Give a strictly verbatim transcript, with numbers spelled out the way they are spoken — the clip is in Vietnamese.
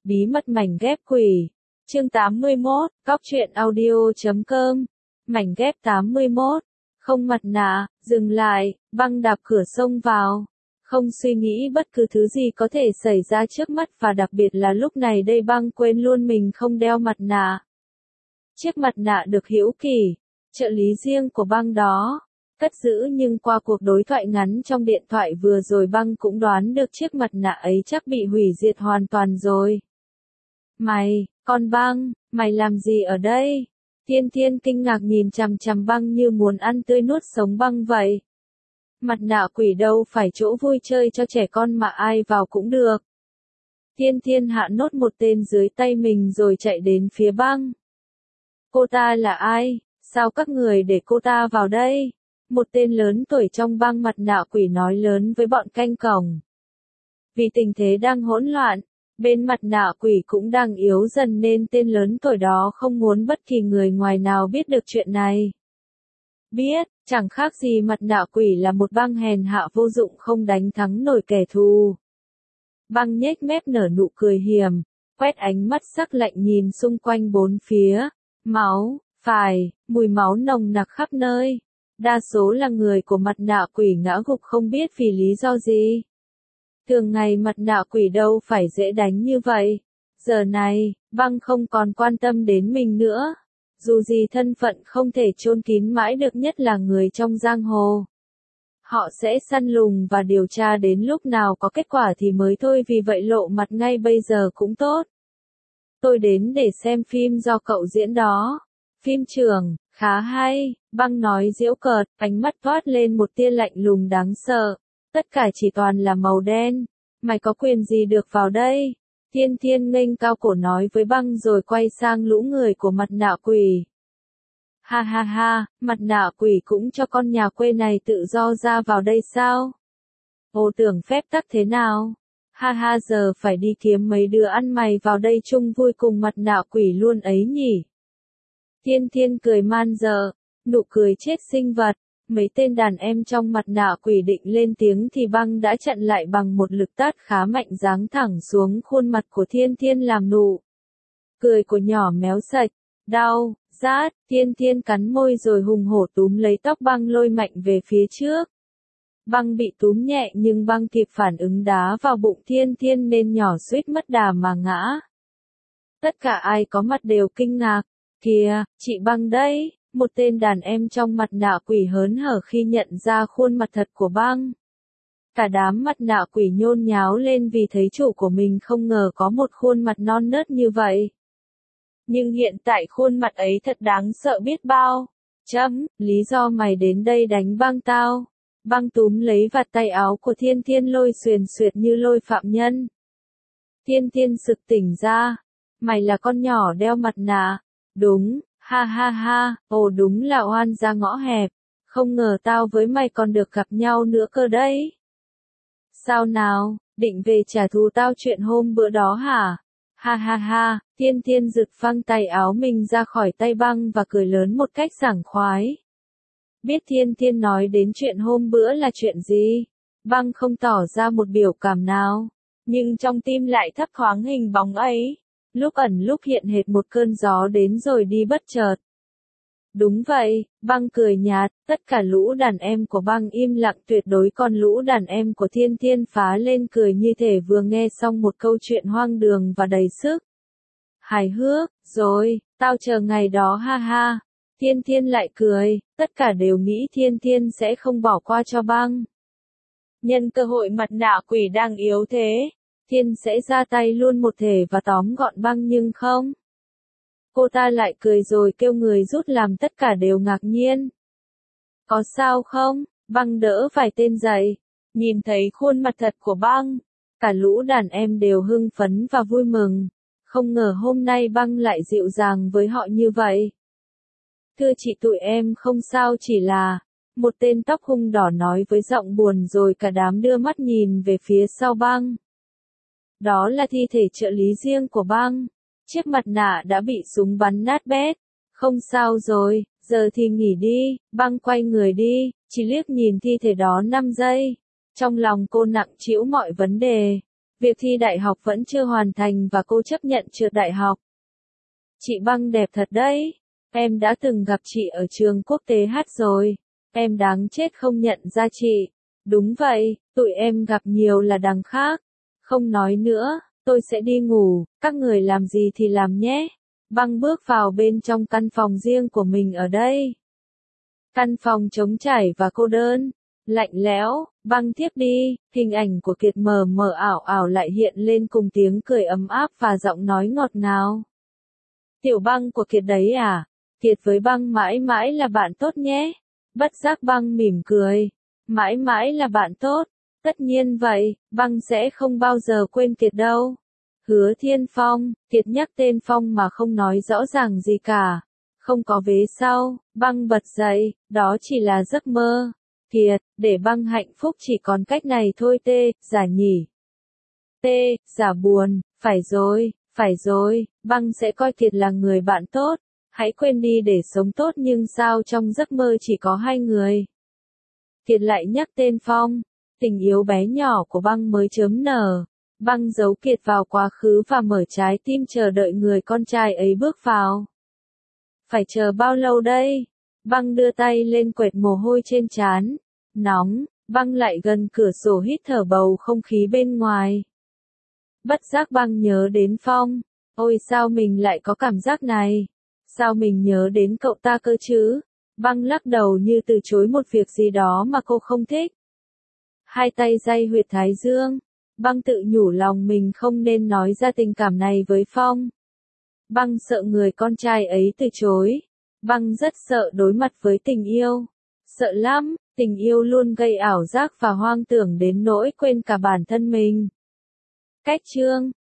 Bí mật mảnh ghép quỷ. Chương tám mươi mốt, Góc truyện audio chấm com. Mảnh ghép tám mươi mốt. Không mặt nạ, dừng lại, Băng đạp cửa xông vào. Không suy nghĩ bất cứ thứ gì có thể xảy ra trước mắt và đặc biệt là lúc này đây Băng quên luôn mình không đeo mặt nạ. Chiếc mặt nạ được Hữu Kỳ, trợ lý riêng của Băng đó, cất giữ nhưng qua cuộc đối thoại ngắn trong điện thoại vừa rồi Băng cũng đoán được chiếc mặt nạ ấy chắc bị hủy diệt hoàn toàn rồi. Mày, con Băng, mày làm gì ở đây? Thiên Thiên kinh ngạc nhìn chằm chằm Băng như muốn ăn tươi nuốt sống Băng vậy. Mặt nạ quỷ đâu phải chỗ vui chơi cho trẻ con mà ai vào cũng được. Thiên Thiên hạ nốt một tên dưới tay mình rồi chạy đến phía Băng. Cô ta là ai? Sao các người để cô ta vào đây? Một tên lớn tuổi trong Băng mặt nạ quỷ nói lớn với bọn canh cổng. Vì tình thế đang hỗn loạn, bên mặt nạ quỷ cũng đang yếu dần nên tên lớn tuổi đó không muốn bất kỳ người ngoài nào biết được chuyện này. Biết, chẳng khác gì mặt nạ quỷ là một băng hèn hạ vô dụng không đánh thắng nổi kẻ thù. Băng nhếch mép nở nụ cười hiểm, quét ánh mắt sắc lạnh nhìn xung quanh bốn phía. Máu, phải, mùi máu nồng nặc khắp nơi. Đa số là người của mặt nạ quỷ ngã gục không biết vì lý do gì. Thường ngày mặt nạ quỷ đâu phải dễ đánh như vậy. Giờ này, Băng không còn quan tâm đến mình nữa. Dù gì thân phận không thể chôn kín mãi được, nhất là người trong giang hồ. Họ sẽ săn lùng và điều tra đến lúc nào có kết quả thì mới thôi, vì vậy lộ mặt ngay bây giờ cũng tốt. Tôi đến để xem phim do cậu diễn đó. Phim trường, khá hay, Băng nói giễu cợt, ánh mắt toát lên một tia lạnh lùng đáng sợ. Tất cả chỉ toàn là màu đen. Mày có quyền gì được vào đây? Thiên Thiên nghênh cao cổ nói với Băng rồi quay sang lũ người của mặt nạ quỷ. Ha ha ha, mặt nạ quỷ cũng cho con nhà quê này tự do ra vào đây sao? Ô tưởng phép tắc thế nào? Ha ha, giờ phải đi kiếm mấy đứa ăn mày vào đây chung vui cùng mặt nạ quỷ luôn ấy nhỉ? Thiên Thiên cười man dợ, nụ cười chết sinh vật. Mấy tên đàn em trong mặt nạ quỷ định lên tiếng thì Băng đã chặn lại bằng một lực tát khá mạnh giáng thẳng xuống khuôn mặt của Thiên Thiên làm nụ cười của nhỏ méo sạch. Đau, rát, Thiên Thiên cắn môi rồi hùng hổ túm lấy tóc Băng lôi mạnh về phía trước. Băng bị túm nhẹ nhưng Băng kịp phản ứng đá vào bụng Thiên Thiên nên nhỏ suýt mất đà mà ngã. Tất cả ai có mặt đều kinh ngạc. Kìa, chị Băng đấy. Một tên đàn em trong mặt nạ quỷ hớn hở khi nhận ra khuôn mặt thật của Băng. Cả đám mặt nạ quỷ nhôn nháo lên vì thấy chủ của mình không ngờ có một khuôn mặt non nớt như vậy. Nhưng hiện tại khuôn mặt ấy thật đáng sợ biết bao. Chấm, lý do mày đến đây đánh Băng tao. Băng túm lấy vạt tay áo của Thiên Thiên lôi xuyền xuyệt như lôi phạm nhân. Thiên Thiên sực tỉnh ra. Mày là con nhỏ đeo mặt nạ. Đúng. Ha ha ha, ồ đúng là oan ra ngõ hẹp, không ngờ tao với mày còn được gặp nhau nữa cơ đấy. Sao nào, định về trả thù tao chuyện hôm bữa đó hả? Ha ha ha, Thiên Thiên giật phăng tay áo mình ra khỏi tay Băng và cười lớn một cách sảng khoái. Biết Thiên Thiên nói đến chuyện hôm bữa là chuyện gì? Băng không tỏ ra một biểu cảm nào, nhưng trong tim lại thấp thoáng hình bóng ấy. Lúc ẩn lúc hiện hệt một cơn gió đến rồi đi bất chợt. Đúng vậy, Băng cười nhạt, tất cả lũ đàn em của Băng im lặng tuyệt đối, còn lũ đàn em của Thiên Thiên phá lên cười như thể vừa nghe xong một câu chuyện hoang đường và đầy sức hài hước. Rồi, tao chờ ngày đó ha ha. Thiên Thiên lại cười, tất cả đều nghĩ Thiên Thiên sẽ không bỏ qua cho Băng. Nhân cơ hội mặt nạ quỷ đang yếu thế, Thiên sẽ ra tay luôn một thể và tóm gọn Băng, nhưng không. Cô ta lại cười rồi kêu người rút làm tất cả đều ngạc nhiên. Có sao không? Băng đỡ vài tên dậy. Nhìn thấy khuôn mặt thật của Băng, cả lũ đàn em đều hưng phấn và vui mừng. Không ngờ hôm nay Băng lại dịu dàng với họ như vậy. Thưa chị, tụi em không sao, chỉ là... Một tên tóc hung đỏ nói với giọng buồn rồi cả đám đưa mắt nhìn về phía sau Băng. Đó là thi thể trợ lý riêng của Băng. Chiếc mặt nạ đã bị súng bắn nát bét. Không sao rồi, giờ thì nghỉ đi. Băng quay người đi, chỉ liếc nhìn thi thể đó năm giây. Trong lòng cô nặng trĩu mọi vấn đề. Việc thi đại học vẫn chưa hoàn thành và cô chấp nhận trượt đại học. Chị Băng đẹp thật đấy. Em đã từng gặp chị ở trường quốc tế hát rồi. Em đáng chết không nhận ra chị. Đúng vậy, tụi em gặp nhiều là đằng khác. Không nói nữa, tôi sẽ đi ngủ, các người làm gì thì làm nhé. Băng bước vào bên trong căn phòng riêng của mình ở đây. Căn phòng trống trải và cô đơn, lạnh lẽo. Băng tiếp đi, hình ảnh của Kiệt mờ mờ ảo ảo lại hiện lên cùng tiếng cười ấm áp và giọng nói ngọt ngào. Tiểu Băng của Kiệt đấy à? Kiệt với Băng mãi mãi là bạn tốt nhé. Bất giác Băng mỉm cười. Mãi mãi là bạn tốt. Tất nhiên vậy, Băng sẽ không bao giờ quên Kiệt đâu. Hứa Thiên Phong, Kiệt nhắc tên Phong mà không nói rõ ràng gì cả. Không có vế sau, Băng bật dậy, đó chỉ là giấc mơ. Kiệt, để Băng hạnh phúc chỉ còn cách này thôi tê, giả nhỉ. Tê, giả buồn, phải rồi, phải rồi, Băng sẽ coi Kiệt là người bạn tốt. Hãy quên đi để sống tốt nhưng sao trong giấc mơ chỉ có hai người. Kiệt lại nhắc tên Phong, tình yêu bé nhỏ của Băng mới chớm nở. Băng giấu Kiệt vào quá khứ và mở trái tim chờ đợi người con trai ấy bước vào. Phải chờ bao lâu đây? Băng đưa tay lên quệt mồ hôi trên trán. Nóng, Băng lại gần cửa sổ hít thở bầu không khí bên ngoài. Bất giác Băng nhớ đến Phong. Ôi sao mình lại có cảm giác này? Sao mình nhớ đến cậu ta cơ chứ? Băng lắc đầu như từ chối một việc gì đó mà cô không thích. Hai tay day huyệt thái dương. Băng tự nhủ lòng mình không nên nói ra tình cảm này với Phong. Băng sợ người con trai ấy từ chối. Băng rất sợ đối mặt với tình yêu. Sợ lắm, tình yêu luôn gây ảo giác và hoang tưởng đến nỗi quên cả bản thân mình. Cách chương